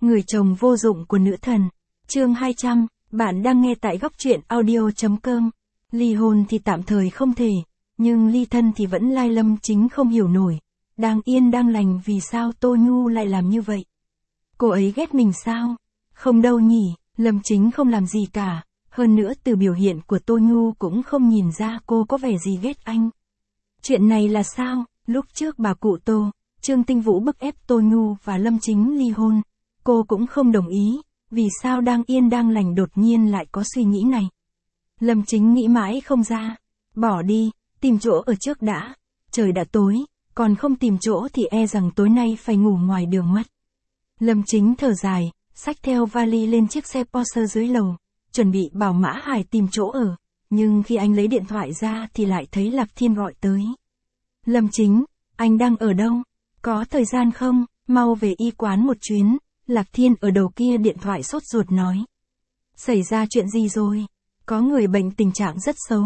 Người chồng vô dụng của nữ thần. Chương 200, bạn đang nghe tại góc truyện audio.com. Ly hôn thì tạm thời không thể, nhưng ly thân thì vẫn lai Lâm Chính không hiểu nổi. Đang yên đang lành vì sao Tô Nhu lại làm như vậy? Cô ấy ghét mình sao? Không đâu nhỉ, Lâm Chính không làm gì cả. Hơn nữa từ biểu hiện của Tô Nhu cũng không nhìn ra cô có vẻ gì ghét anh. Chuyện này là sao? Lúc trước bà cụ Tô, Trương Tinh Vũ bức ép Tô Nhu và Lâm Chính ly hôn. Cô cũng không đồng ý, vì sao đang yên đang lành đột nhiên lại có suy nghĩ này. Lâm Chính nghĩ mãi không ra. Bỏ đi, tìm chỗ ở trước đã. Trời đã tối, còn không tìm chỗ thì e rằng tối nay phải ngủ ngoài đường mất. Lâm Chính thở dài, xách theo vali lên chiếc xe Porsche dưới lầu, chuẩn bị bảo Mã Hải tìm chỗ ở. Nhưng khi anh lấy điện thoại ra thì lại thấy Lạc Thiên gọi tới. Lâm Chính, anh đang ở đâu? Có thời gian không? Mau về y quán một chuyến. Lạc Thiên ở đầu kia điện thoại sốt ruột nói. Xảy ra chuyện gì rồi? Có người bệnh tình trạng rất xấu.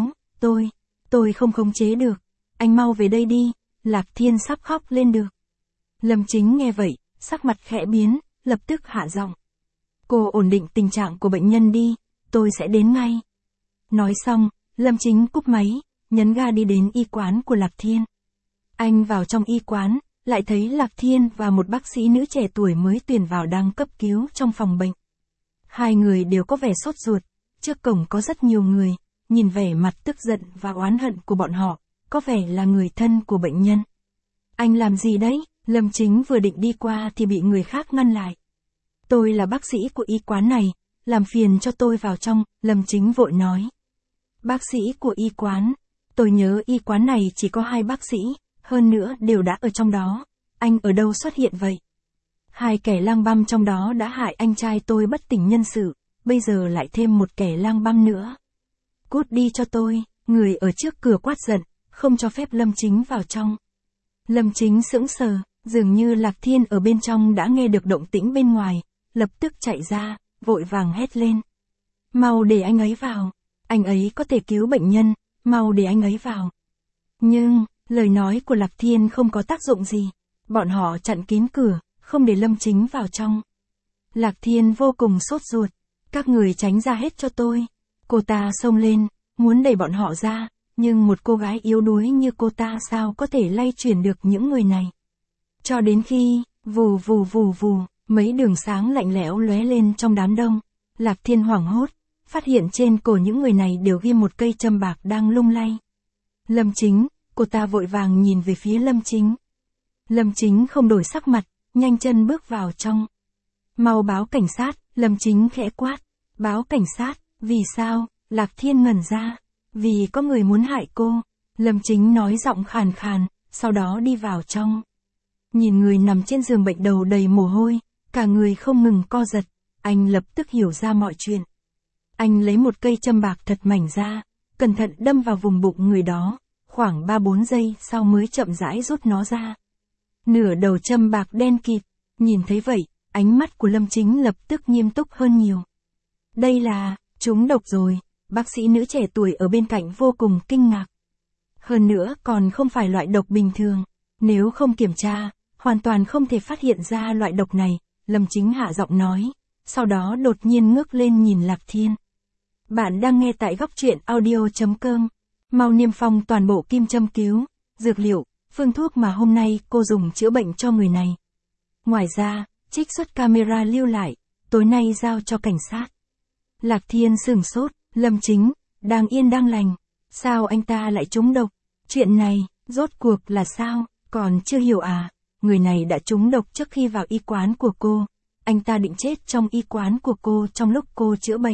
Tôi không khống chế được. Anh mau về đây đi. Lạc Thiên sắp khóc lên được. Lâm Chính nghe vậy, sắc mặt khẽ biến, lập tức hạ giọng. Cô ổn định tình trạng của bệnh nhân đi, tôi sẽ đến ngay. Nói xong, Lâm Chính cúp máy, nhấn ga đi đến y quán của Lạc Thiên. Anh vào trong y quán, lại thấy Lạc Thiên và một bác sĩ nữ trẻ tuổi mới tuyển vào đang cấp cứu trong phòng bệnh. Hai người đều có vẻ sốt ruột, trước cổng có rất nhiều người, nhìn vẻ mặt tức giận và oán hận của bọn họ, có vẻ là người thân của bệnh nhân. Anh làm gì đấy? Lâm Chính vừa định đi qua thì bị người khác ngăn lại. Tôi là bác sĩ của y quán này, làm phiền cho tôi vào trong, Lâm Chính vội nói. Bác sĩ của y quán, tôi nhớ y quán này chỉ có 2 bác sĩ, hơn nữa đều đã ở trong đó, anh ở đâu xuất hiện vậy? 2 kẻ lang băm trong đó đã hại anh trai tôi bất tỉnh nhân sự, bây giờ lại thêm một kẻ lang băm nữa. Cút đi cho tôi, người ở trước cửa quát giận, không cho phép Lâm Chính vào trong. Lâm Chính sững sờ, dường như Lạc Thiên ở bên trong đã nghe được động tĩnh bên ngoài, lập tức chạy ra, vội vàng hét lên. Mau để anh ấy vào, anh ấy có thể cứu bệnh nhân, mau để anh ấy vào. Nhưng, lời nói của Lạc Thiên không có tác dụng gì, bọn họ chặn kín cửa, không để Lâm Chính vào trong. Lạc Thiên vô cùng sốt ruột, các người tránh ra hết cho tôi. Cô ta xông lên, muốn đẩy bọn họ ra, nhưng một cô gái yếu đuối như cô ta sao có thể lay chuyển được những người này. Cho đến khi, vù vù vù vù, mấy đường sáng lạnh lẽo lóe lên trong đám đông, Lạc Thiên hoảng hốt, phát hiện trên cổ những người này đều ghi một cây châm bạc đang lung lay. Lâm Chính, cô ta vội vàng nhìn về phía Lâm Chính. Lâm Chính không đổi sắc mặt, nhanh chân bước vào trong. Mau báo cảnh sát, Lâm Chính khẽ quát. Báo cảnh sát, vì sao? Lạc Thiên ngẩn ra. Vì có người muốn hại cô. Lâm Chính nói giọng khàn khàn, sau đó đi vào trong. Nhìn người nằm trên giường bệnh đầu đầy mồ hôi, cả người không ngừng co giật, anh lập tức hiểu ra mọi chuyện. Anh lấy một cây châm bạc thật mảnh ra, cẩn thận đâm vào vùng bụng người đó, khoảng 3-4 giây sau mới chậm rãi rút nó ra. Nửa đầu châm bạc đen kịt, nhìn thấy vậy, ánh mắt của Lâm Chính lập tức nghiêm túc hơn nhiều. Đây là, trúng độc rồi, bác sĩ nữ trẻ tuổi ở bên cạnh vô cùng kinh ngạc. Hơn nữa còn không phải loại độc bình thường, nếu không kiểm tra, hoàn toàn không thể phát hiện ra loại độc này, Lâm Chính hạ giọng nói, sau đó đột nhiên ngước lên nhìn Lạc Thiên. Bạn đang nghe tại góc truyện audio.com, mau niêm phong toàn bộ kim châm cứu, dược liệu, phương thuốc mà hôm nay cô dùng chữa bệnh cho người này. Ngoài ra, trích xuất camera lưu lại, tối nay giao cho cảnh sát. Lạc Thiên sửng sốt, Lâm Chính, đang yên đang lành, sao anh ta lại trúng độc? Chuyện này, rốt cuộc là sao, còn chưa hiểu à? Người này đã trúng độc trước khi vào y quán của cô, anh ta định chết trong y quán của cô trong lúc cô chữa bệnh.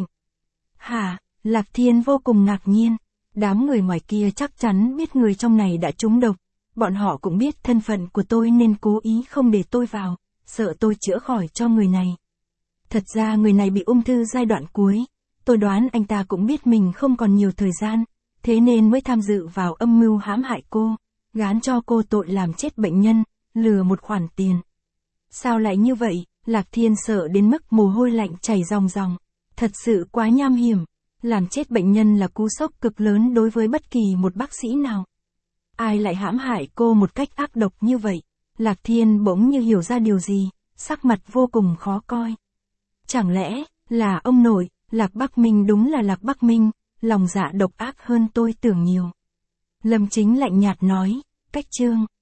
Hả? Lạc Thiên vô cùng ngạc nhiên, đám người ngoài kia chắc chắn biết người trong này đã trúng độc, bọn họ cũng biết thân phận của tôi nên cố ý không để tôi vào, sợ tôi chữa khỏi cho người này. Thật ra người này bị ung thư giai đoạn cuối, tôi đoán anh ta cũng biết mình không còn nhiều thời gian, thế nên mới tham dự vào âm mưu hãm hại cô, gán cho cô tội làm chết bệnh nhân, lừa một khoản tiền. Sao lại như vậy? Lạc Thiên sợ đến mức mồ hôi lạnh chảy ròng ròng, thật sự quá nham hiểm, làm chết bệnh nhân là cú sốc cực lớn đối với bất kỳ một bác sĩ nào. Ai lại hãm hại cô một cách ác độc như vậy? Lạc Thiên bỗng như hiểu ra điều gì, sắc mặt vô cùng khó coi. Chẳng lẽ, là ông nội, Lạc Bắc Minh đúng là Lạc Bắc Minh, lòng dạ độc ác hơn tôi tưởng nhiều. Lâm Chính lạnh nhạt nói, cách chương.